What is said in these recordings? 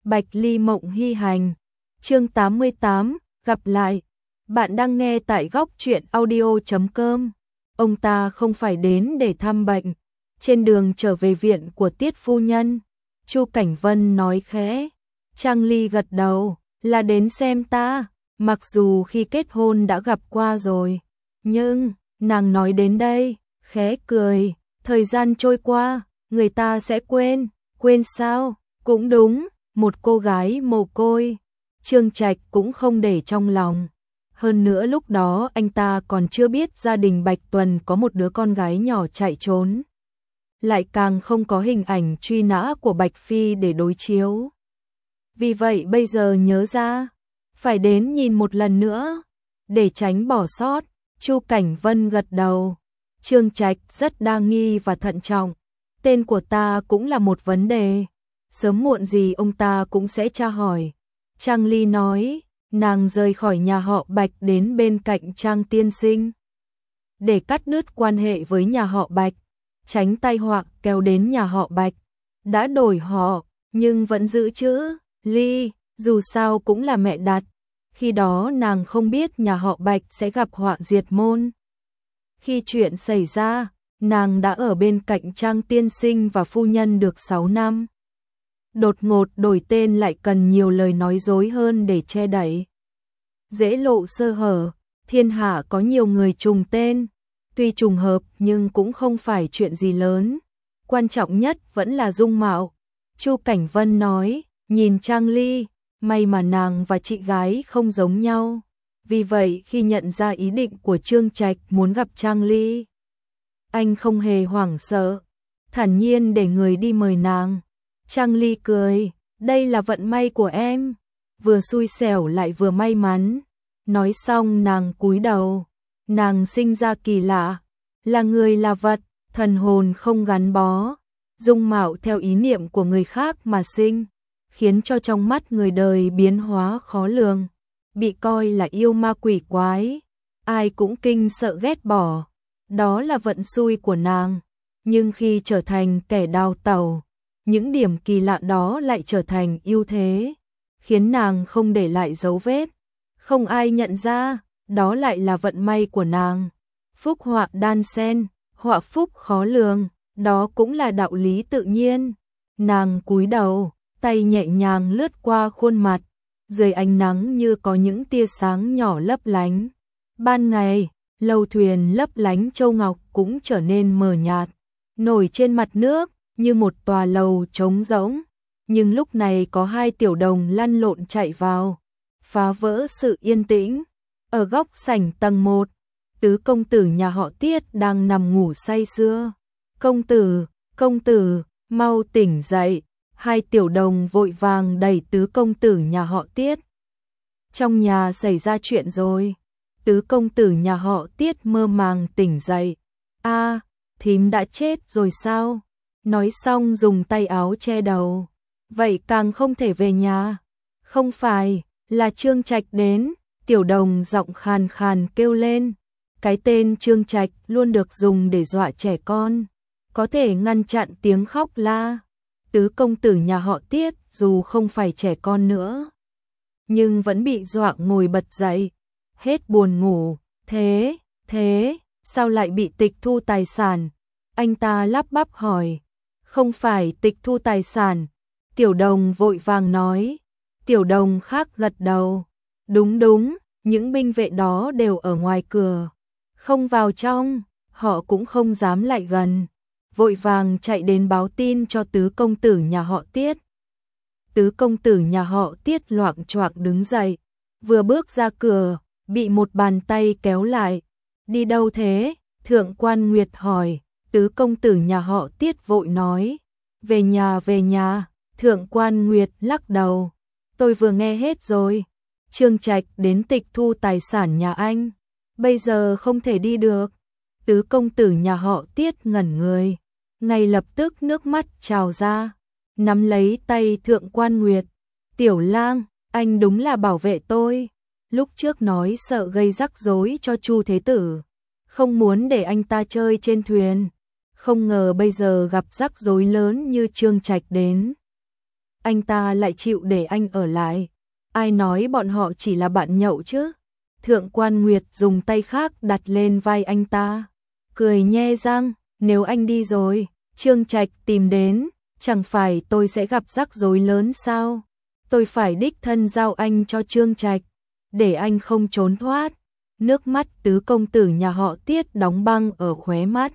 Bạch Ly Mộng Hy Hành. Chương 88, gặp lại. Bạn đang nghe tại góc truyện audio.com. Ông ta không phải đến để thăm bệnh. Trên đường trở về viện của Tiết phu nhân, Chu Cảnh Vân nói khẽ. Trang Ly gật đầu, là đến xem ta. Mặc dù khi kết hôn đã gặp qua rồi, nhưng nàng nói đến đây, khẽ cười. Thời gian trôi qua, người ta sẽ quên. Quên sao? Cũng đúng, một cô gái mồ côi. Trương Trạch cũng không để trong lòng. Hơn nữa lúc đó anh ta còn chưa biết gia đình Bạch Tuần có một đứa con gái nhỏ chạy trốn. Lại càng không có hình ảnh truy nã của Bạch Phi để đối chiếu. Vì vậy bây giờ nhớ ra, phải đến nhìn một lần nữa, để tránh bỏ sót. Chu Cảnh Vân gật đầu. Trương Trạch rất đa nghi và thận trọng. Tên của ta cũng là một vấn đề. Sớm muộn gì ông ta cũng sẽ tra hỏi. Trang Ly nói, nàng rời khỏi nhà họ Bạch đến bên cạnh Trang tiên sinh, để cắt đứt quan hệ với nhà họ Bạch, tránh tai họa kéo đến nhà họ Bạch. Đã đổi họ, nhưng vẫn giữ chữ Ly, dù sao cũng là mẹ đặt. Khi đó nàng không biết nhà họ Bạch sẽ gặp họa diệt môn. Khi chuyện xảy ra, nàng đã ở bên cạnh Trang tiên sinh và phu nhân được 6 năm. Đột ngột đổi tên lại cần nhiều lời nói dối hơn để che đậy. Dễ lộ sơ hở, thiên hạ có nhiều người trùng tên. Tuy trùng hợp nhưng cũng không phải chuyện gì lớn. Quan trọng nhất vẫn là dung mạo. Chu Cảnh Vân nói, nhìn Trang Ly, may mà nàng và chị gái không giống nhau. Vì vậy khi nhận ra ý định của Trương Trạch muốn gặp Trang Ly, anh không hề hoảng sợ, thản nhiên để người đi mời nàng. Trang Ly cười, đây là vận may của em, vừa xui xẻo lại vừa may mắn. Nói xong nàng cúi đầu, nàng sinh ra kỳ lạ, là người là vật, thần hồn không gắn bó, dung mạo theo ý niệm của người khác mà sinh, khiến cho trong mắt người đời biến hóa khó lường, bị coi là yêu ma quỷ quái, ai cũng kinh sợ ghét bỏ. Đó là vận xui của nàng, nhưng khi trở thành kẻ đào tẩu, những điểm kỳ lạ đó lại trở thành ưu thế, khiến nàng không để lại dấu vết, không ai nhận ra, đó lại là vận may của nàng. Phúc họa đan xen, họa phúc khó lường, đó cũng là đạo lý tự nhiên. Nàng cúi đầu, tay nhẹ nhàng lướt qua khuôn mặt, dưới ánh nắng như có những tia sáng nhỏ lấp lánh. Ban ngày, lâu thuyền lấp lánh châu ngọc cũng trở nên mờ nhạt, nổi trên mặt nước như một tòa lầu trống rỗng, nhưng lúc này có hai tiểu đồng lăn lộn chạy vào, phá vỡ sự yên tĩnh. Ở góc sảnh tầng 1, tứ công tử nhà họ Tiết đang nằm ngủ say sưa. Công tử, mau tỉnh dậy. Hai tiểu đồng vội vàng đẩy tứ công tử nhà họ Tiết. Trong nhà xảy ra chuyện rồi. Tứ công tử nhà họ Tiết mơ màng tỉnh dậy. A, thím đã chết rồi sao? Nói xong dùng tay áo che đầu. Vậy càng không thể về nhà. Không phải, là Trương Trạch đến. Tiểu đồng giọng khàn khàn kêu lên. Cái tên Trương Trạch luôn được dùng để dọa trẻ con, có thể ngăn chặn tiếng khóc la. Tứ công tử nhà họ Tiết dù không phải trẻ con nữa, nhưng vẫn bị dọa ngồi bật dậy. Hết buồn ngủ. Thế, sao lại bị tịch thu tài sản? Anh ta lắp bắp hỏi. Không phải tịch thu tài sản. Tiểu đồng vội vàng nói. Tiểu đồng khác gật đầu. Đúng, những binh vệ đó đều ở ngoài cửa, không vào trong, họ cũng không dám lại gần. Vội vàng chạy đến báo tin cho tứ công tử nhà họ Tiết. Tứ công tử nhà họ Tiết loạng choạng đứng dậy, vừa bước ra cửa, bị một bàn tay kéo lại. Đi đâu thế? Thượng quan Nguyệt hỏi. Tứ công tử nhà họ Tiết vội nói. Về nhà. Thượng quan Nguyệt lắc đầu. Tôi vừa nghe hết rồi. Trương Trạch đến tịch thu tài sản nhà anh, bây giờ không thể đi được. Tứ công tử nhà họ Tiết ngẩn người, ngay lập tức nước mắt trào ra, nắm lấy tay Thượng quan Nguyệt. Tiểu lang, anh đúng là bảo vệ tôi. Lúc trước nói sợ gây rắc rối cho Chu Thế Tử, không muốn để anh ta chơi trên thuyền. Không ngờ bây giờ gặp rắc rối lớn như Trương Trạch đến. anh ta lại chịu để anh ở lại. Ai nói bọn họ chỉ là bạn nhậu chứ? Thượng quan Nguyệt dùng tay khác đặt lên vai anh ta, cười nhe răng, nếu anh đi rồi, Trương Trạch tìm đến, chẳng phải tôi sẽ gặp rắc rối lớn sao? Tôi phải đích thân giao anh cho Trương Trạch, để anh không trốn thoát. Nước mắt tứ công tử nhà họ Tiết đóng băng ở khóe mắt.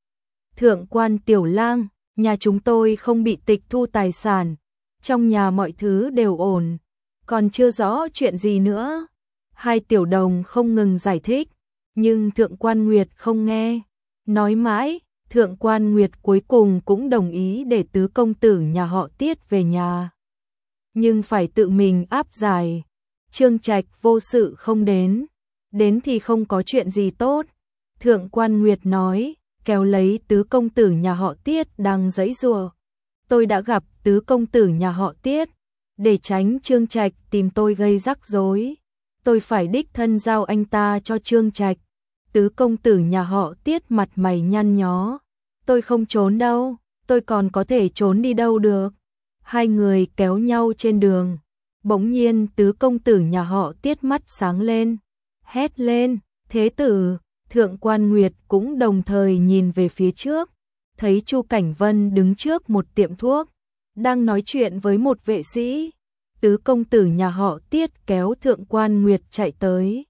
Thượng quan Tiểu Lang, nhà chúng tôi không bị tịch thu tài sản, trong nhà mọi thứ đều ổn, còn chưa rõ chuyện gì nữa. Hai tiểu đồng không ngừng giải thích, nhưng Thượng quan Nguyệt không nghe. Nói mãi, Thượng quan Nguyệt cuối cùng cũng đồng ý để tứ công tử nhà họ Tiết về nhà. Nhưng phải tự mình áp giải. Trương Trạch vô sự không đến, đến thì không có chuyện gì tốt. Thượng quan Nguyệt nói, kéo lấy tứ công tử nhà họ Tiết đang giãy giụa. Tôi đã gặp tứ công tử nhà họ Tiết, để tránh Trương Trạch tìm tôi gây rắc rối. Tôi phải đích thân giao anh ta cho Trương Trạch. Tứ công tử nhà họ Tiết mặt mày nhăn nhó. Tôi không trốn đâu, tôi còn có thể trốn đi đâu được. Hai người kéo nhau trên đường. Bỗng nhiên tứ công tử nhà họ Tiết mắt sáng lên, hét lên, thế tử. Thượng quan Nguyệt cũng đồng thời nhìn về phía trước, thấy Chu Cảnh Vân đứng trước một tiệm thuốc, đang nói chuyện với một vệ sĩ. Tứ công tử nhà họ Tiết kéo Thượng quan Nguyệt chạy tới,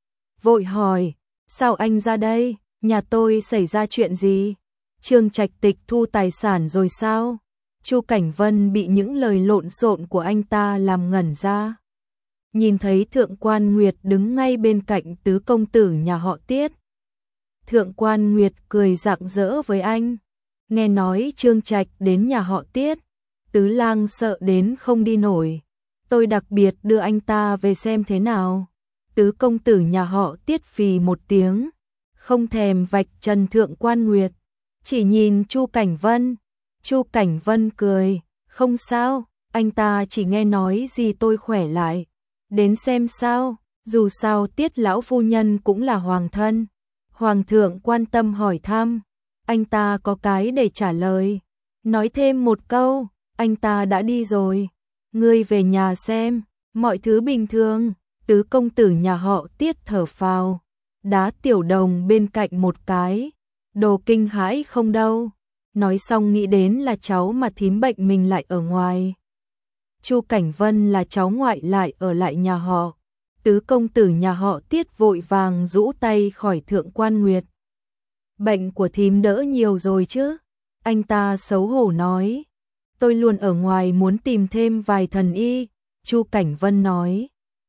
vội hỏi, sao anh ra đây, nhà tôi xảy ra chuyện gì? Trương Trạch tịch thu tài sản rồi sao? Chu Cảnh Vân bị những lời lộn xộn của anh ta làm ngẩn ra. Nhìn thấy Thượng quan Nguyệt đứng ngay bên cạnh tứ công tử nhà họ Tiết. Thượng quan Nguyệt cười rạng rỡ với anh. Nghe nói Trương Trạch đến nhà họ Tiết, Tứ Lang sợ đến không đi nổi. Tôi đặc biệt đưa anh ta về xem thế nào. Tứ công tử nhà họ Tiết phì một tiếng, không thèm vạch trần Thượng quan Nguyệt, chỉ nhìn Chu Cảnh Vân. Chu Cảnh Vân cười, không sao, anh ta chỉ nghe nói gì tôi khỏe lại. Đến xem sao, dù sao Tiết lão phu nhân cũng là hoàng thân. Hoàng thượng quan tâm hỏi thăm, anh ta có cái để trả lời. Nói thêm một câu, anh ta đã đi rồi. Ngươi về nhà xem, mọi thứ bình thường. Tứ công tử nhà họ Tiết thở phào, đá tiểu đồng bên cạnh một cái. Đồ kinh hãi không đâu. Nói xong nghĩ đến là cháu mà thím bệnh mình lại ở ngoài. Chu Cảnh Vân là cháu ngoại lại ở lại nhà họ. Tứ công tử nhà họ Tiết vội vàng rũ tay khỏi Thượng quan Nguyệt. Bệnh của thím đỡ nhiều rồi chứ? Anh ta xấu hổ nói. Tôi luôn ở ngoài muốn tìm thêm vài thần y. Chu Cảnh Vân nói.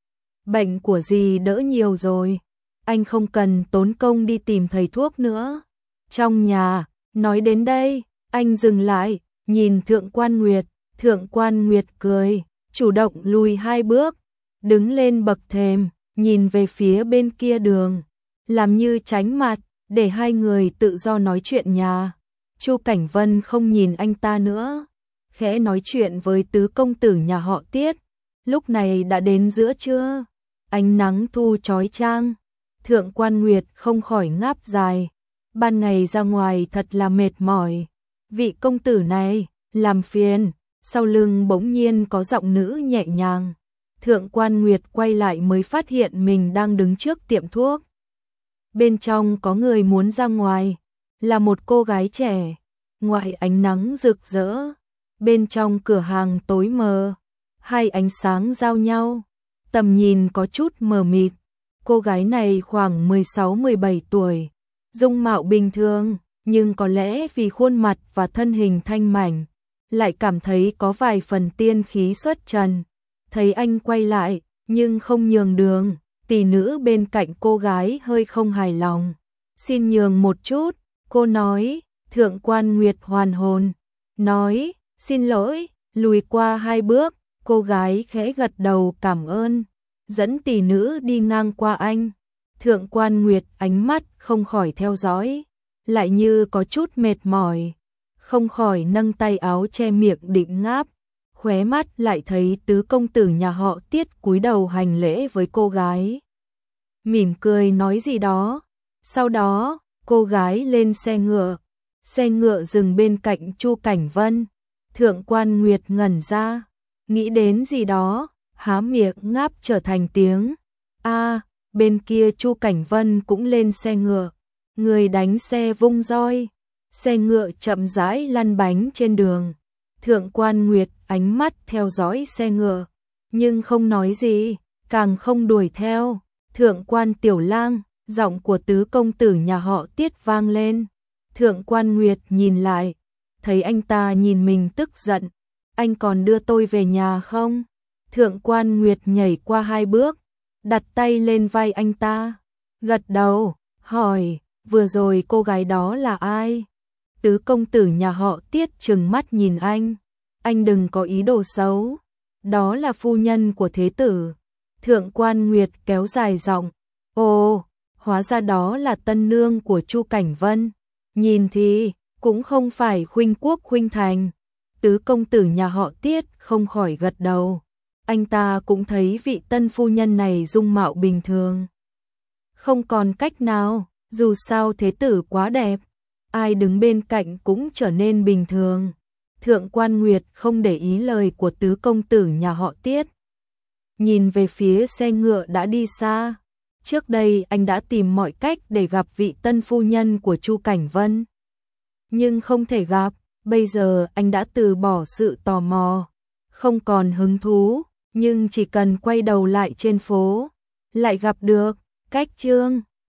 Bệnh của dì đỡ nhiều rồi, anh không cần tốn công đi tìm thầy thuốc nữa. Trong nhà, nói đến đây, anh dừng lại, nhìn Thượng quan Nguyệt. Thượng quan Nguyệt cười, chủ động lùi 2 bước, đứng lên bậc thềm, nhìn về phía bên kia đường, làm như tránh mặt, để hai người tự do nói chuyện nhà. Chu Cảnh Vân không nhìn anh ta nữa, khẽ nói chuyện với tứ công tử nhà họ Tiết. Lúc này đã đến giữa trưa, ánh nắng thu chói chang. Thượng quan Nguyệt không khỏi ngáp dài. Ban ngày ra ngoài thật là mệt mỏi. Vị công tử này, làm phiền. Sau lưng bỗng nhiên có giọng nữ nhẹ nhàng. Thượng quan Nguyệt quay lại mới phát hiện mình đang đứng trước tiệm thuốc. Bên trong có người muốn ra ngoài, là một cô gái trẻ. Ngoài ánh nắng rực rỡ, bên trong cửa hàng tối mờ, hai ánh sáng giao nhau, tầm nhìn có chút mờ mịt. Cô gái này khoảng 16-17 tuổi, dung mạo bình thường, nhưng có lẽ vì khuôn mặt và thân hình thanh mảnh, lại cảm thấy có vài phần tiên khí xuất trần. Thấy anh quay lại, nhưng không nhường đường, tỷ nữ bên cạnh cô gái hơi không hài lòng. Xin nhường một chút, cô nói. Thượng quan Nguyệt hoàn hồn, nói, xin lỗi, lùi qua 2 bước. Cô gái khẽ gật đầu cảm ơn, dẫn tỷ nữ đi ngang qua anh. Thượng quan Nguyệt ánh mắt không khỏi theo dõi, lại như có chút mệt mỏi, không khỏi nâng tay áo che miệng định ngáp. Khóe mắt lại thấy tứ công tử nhà họ Tiết cúi đầu hành lễ với cô gái, mỉm cười nói gì đó. Sau đó, cô gái lên xe ngựa dừng bên cạnh Chu Cảnh Vân. Thượng quan Nguyệt ngẩn ra, nghĩ đến gì đó, há miệng ngáp trở thành tiếng. Bên kia Chu Cảnh Vân cũng lên xe ngựa, người đánh xe vung roi, xe ngựa chậm rãi lăn bánh trên đường. Thượng Quan Nguyệt ánh mắt theo dõi xe ngựa, nhưng không nói gì, càng không đuổi theo. Thượng Quan Tiểu Lang, giọng của tứ công tử nhà họ Tiết vang lên. Thượng Quan Nguyệt nhìn lại, thấy anh ta nhìn mình tức giận. Anh còn đưa tôi về nhà không? Thượng Quan Nguyệt nhảy qua 2 bước, đặt tay lên vai anh ta, gật đầu, hỏi, vừa rồi cô gái đó là ai? Tứ công tử nhà họ Tiết trừng mắt nhìn anh đừng có ý đồ xấu, đó là phu nhân của thế tử. Thượng Quan Nguyệt kéo dài giọng, ồ, hóa ra đó là tân nương của Chu Cảnh Vân, nhìn thì cũng không phải khuynh quốc khuynh thành. Tứ công tử nhà họ Tiết không khỏi gật đầu, anh ta cũng thấy vị tân phu nhân này dung mạo bình thường. Không còn cách nào, dù sao thế tử quá đẹp, ai đứng bên cạnh cũng trở nên bình thường. Thượng Quan Nguyệt không để ý lời của tứ công tử nhà họ Tiết, nhìn về phía xe ngựa đã đi xa. Trước đây anh đã tìm mọi cách để gặp vị tân phu nhân của Chu Cảnh Vân, nhưng không thể gặp. Bây giờ anh đã từ bỏ sự tò mò, không còn hứng thú, nhưng chỉ cần quay đầu lại trên phố, lại gặp được. Cách chương